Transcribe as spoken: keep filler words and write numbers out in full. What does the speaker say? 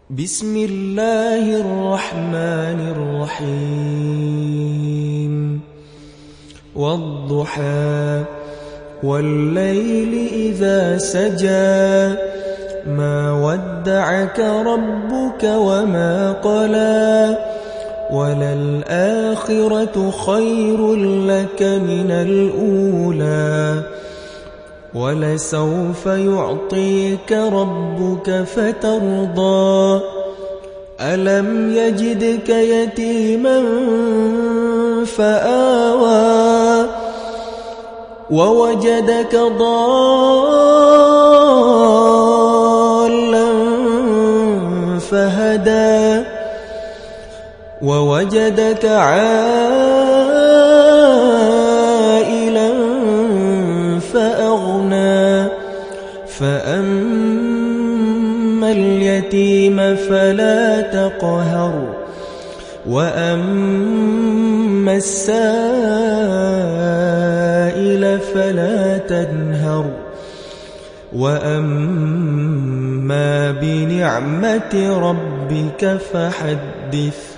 بسم الله الرحمن الرحيم والضحى والليل إذا سجى ما ودعك ربك وما قلى وللآخرة خير لك من الأولى ولسوف يعطيك ربك فترضى ألم يجدك يتيما فآوى ووجدك ضالا فهدى ووجدك عائلا فأغنى فأما اليتيم فلا تقهر وأما السائل فلا تنهر وأما بنعمة ربك فحدث.